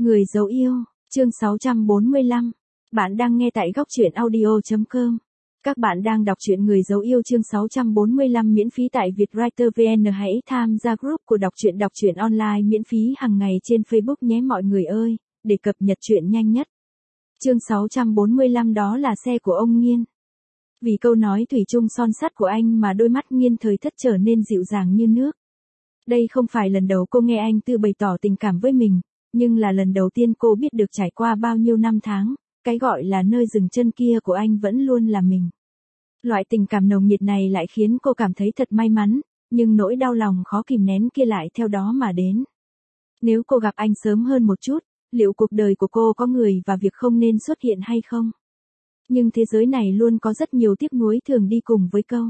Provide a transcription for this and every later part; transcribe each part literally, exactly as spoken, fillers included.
Người dấu yêu, chương sáu trăm bốn mươi lăm. Bạn đang nghe tại góc truyện audio chấm com. Các bạn đang đọc truyện Người dấu yêu chương sáu trăm bốn mươi lăm miễn phí tại Vietwriter vê en. Hãy tham gia group của đọc truyện đọc truyện online miễn phí hàng ngày trên Facebook nhé mọi người ơi, để cập nhật truyện nhanh nhất. Chương sáu trăm bốn mươi lăm đó là xe của ông Nghiên. Vì câu nói thủy chung son sắt của anh mà đôi mắt Nghiên Thời Thất trở nên dịu dàng như nước. Đây không phải lần đầu cô nghe anh Tư bày tỏ tình cảm với mình, nhưng là lần đầu tiên cô biết được trải qua bao nhiêu năm tháng, cái gọi là nơi dừng chân kia của anh vẫn luôn là mình. Loại tình cảm nồng nhiệt này lại khiến cô cảm thấy thật may mắn, nhưng nỗi đau lòng khó kìm nén kia lại theo đó mà đến. Nếu cô gặp anh sớm hơn một chút, liệu cuộc đời của cô có người và việc không nên xuất hiện hay không? Nhưng thế giới này luôn có rất nhiều tiếc nuối thường đi cùng với câu.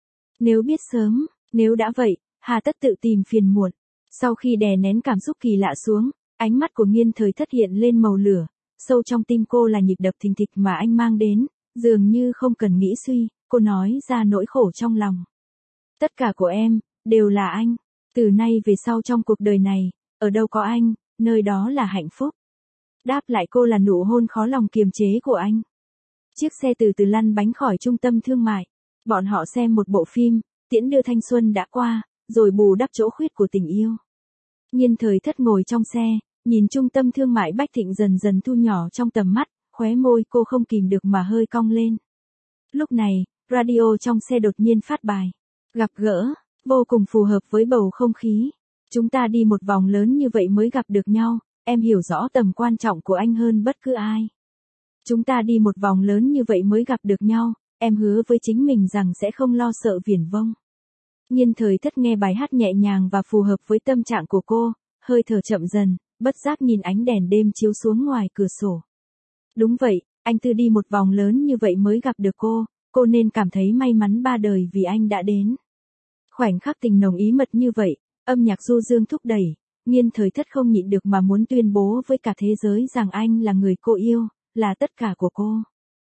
Nếu biết sớm, nếu đã vậy, hà tất tự tìm phiền muộn. Sau khi đè nén cảm xúc kỳ lạ xuống, ánh mắt của Nghiên Thời Thất hiện lên màu lửa, sâu trong tim cô là nhịp đập thình thịch mà anh mang đến, dường như không cần nghĩ suy, cô nói ra nỗi khổ trong lòng. Tất cả của em, đều là anh, từ nay về sau trong cuộc đời này, ở đâu có anh, nơi đó là hạnh phúc. Đáp lại cô là nụ hôn khó lòng kiềm chế của anh. Chiếc xe từ từ lăn bánh khỏi trung tâm thương mại, bọn họ xem một bộ phim, tiễn đưa thanh xuân đã qua, rồi bù đắp chỗ khuyết của tình yêu. Nghiên Thời Thất ngồi trong xe, nhìn trung tâm thương mại Bách Thịnh dần dần thu nhỏ trong tầm mắt, khóe môi cô không kìm được mà hơi cong lên. Lúc này, radio trong xe đột nhiên phát bài. Gặp gỡ, vô cùng phù hợp với bầu không khí. Chúng ta đi một vòng lớn như vậy mới gặp được nhau, em hiểu rõ tầm quan trọng của anh hơn bất cứ ai. Chúng ta đi một vòng lớn như vậy mới gặp được nhau, em hứa với chính mình rằng sẽ không lo sợ viển vông. Nghiên Thời Thất nghe bài hát nhẹ nhàng và phù hợp với tâm trạng của cô, hơi thở chậm dần, bất giác nhìn ánh đèn đêm chiếu xuống ngoài cửa sổ. Đúng vậy, anh Tư đi một vòng lớn như vậy mới gặp được cô, cô nên cảm thấy may mắn ba đời vì anh đã đến. Khoảnh khắc tình nồng ý mật như vậy, âm nhạc du dương thúc đẩy, Nghiên Thời Thất không nhịn được mà muốn tuyên bố với cả thế giới rằng anh là người cô yêu, là tất cả của cô.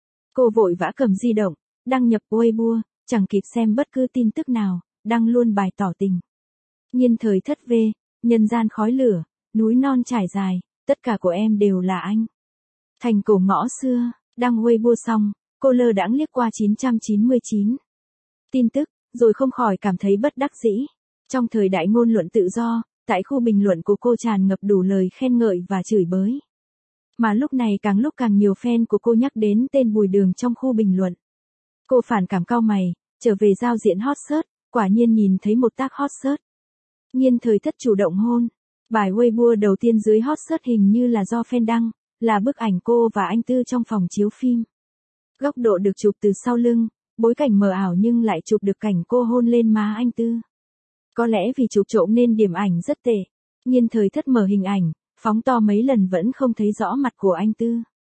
Cô vội vã cầm di động, đăng nhập Weibo, chẳng kịp xem bất cứ tin tức nào, đăng luôn bài tỏ tình. Nghiên Thời Thất V, nhân gian khói lửa, núi non trải dài, tất cả của em đều là anh. Thành cổ ngõ xưa, đăng Weibo xong, cô lơ đãng liếc qua chín trăm chín mươi chín tin tức, rồi không khỏi cảm thấy bất đắc dĩ. Trong thời đại ngôn luận tự do, tại khu bình luận của cô tràn ngập đủ lời khen ngợi và chửi bới. Mà lúc này càng lúc càng nhiều fan của cô nhắc đến tên Bùi Đường trong khu bình luận. Cô phản cảm cau mày, trở về giao diện hot search, quả nhiên nhìn thấy một tag hot search. Nghiên Thời Thất chủ động hôn. Bài Weibo đầu tiên dưới hot search hình như là do fan đăng, là bức ảnh cô và anh Tư trong phòng chiếu phim. Góc độ được chụp từ sau lưng, bối cảnh mờ ảo nhưng lại chụp được cảnh cô hôn lên má anh Tư. Có lẽ vì chụp trộm nên điểm ảnh rất tệ. Nghiên Thời Thất mở hình ảnh, phóng to mấy lần vẫn không thấy rõ mặt của anh Tư.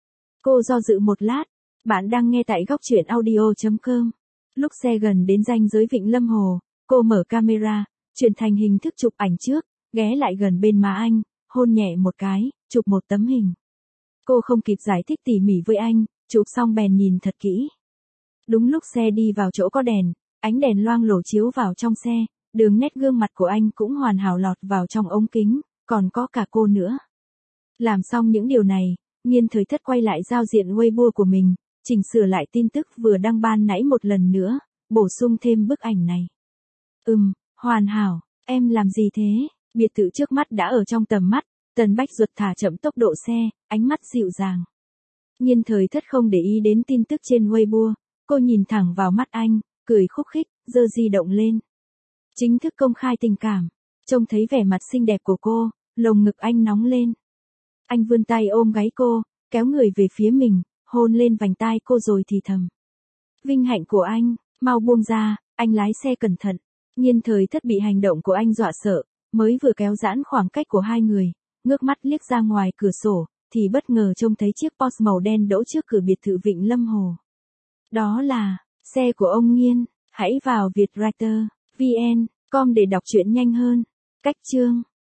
Cô do dự một lát, bạn đang nghe tại góc truyện audio chấm com. Lúc xe gần đến ranh giới Vịnh Lâm Hồ, cô mở camera, chuyển thành hình thức chụp ảnh trước, ghé lại gần bên má anh, hôn nhẹ một cái, chụp một tấm hình. Cô không kịp giải thích tỉ mỉ với anh, chụp xong bèn nhìn thật kỹ. Đúng lúc xe đi vào chỗ có đèn, ánh đèn loang lổ chiếu vào trong xe, đường nét gương mặt của anh cũng hoàn hảo lọt vào trong ống kính, còn có cả cô nữa. Làm xong những điều này, Nghiên Thời Thất quay lại giao diện Weibo của mình, chỉnh sửa lại tin tức vừa đăng ban nãy một lần nữa, bổ sung thêm bức ảnh này. Ừm, hoàn hảo, em làm gì thế? Biệt thự trước mắt đã ở trong tầm mắt, Tần Bách Duật thả chậm tốc độ xe, ánh mắt dịu dàng. Nghiên Thời Thất không để ý đến tin tức trên Weibo, cô nhìn thẳng vào mắt anh, cười khúc khích, giơ di động lên. Chính thức công khai tình cảm, trông thấy vẻ mặt xinh đẹp của cô, lồng ngực anh nóng lên. Anh vươn tay ôm gáy cô, kéo người về phía mình, hôn lên vành tai cô rồi thì thầm. Vinh hạnh của anh, mau buông ra, anh lái xe cẩn thận. Nghiên Thời Thất bị hành động của anh dọa sợ, mới vừa kéo giãn khoảng cách của hai người, ngước mắt liếc ra ngoài cửa sổ, thì bất ngờ trông thấy chiếc Porsche màu đen đỗ trước cửa biệt thự Vịnh Lâm Hồ. Đó là xe của ông Nghiên. Hãy vào Vietwriter vê en chấm com để đọc truyện nhanh hơn. Cách chương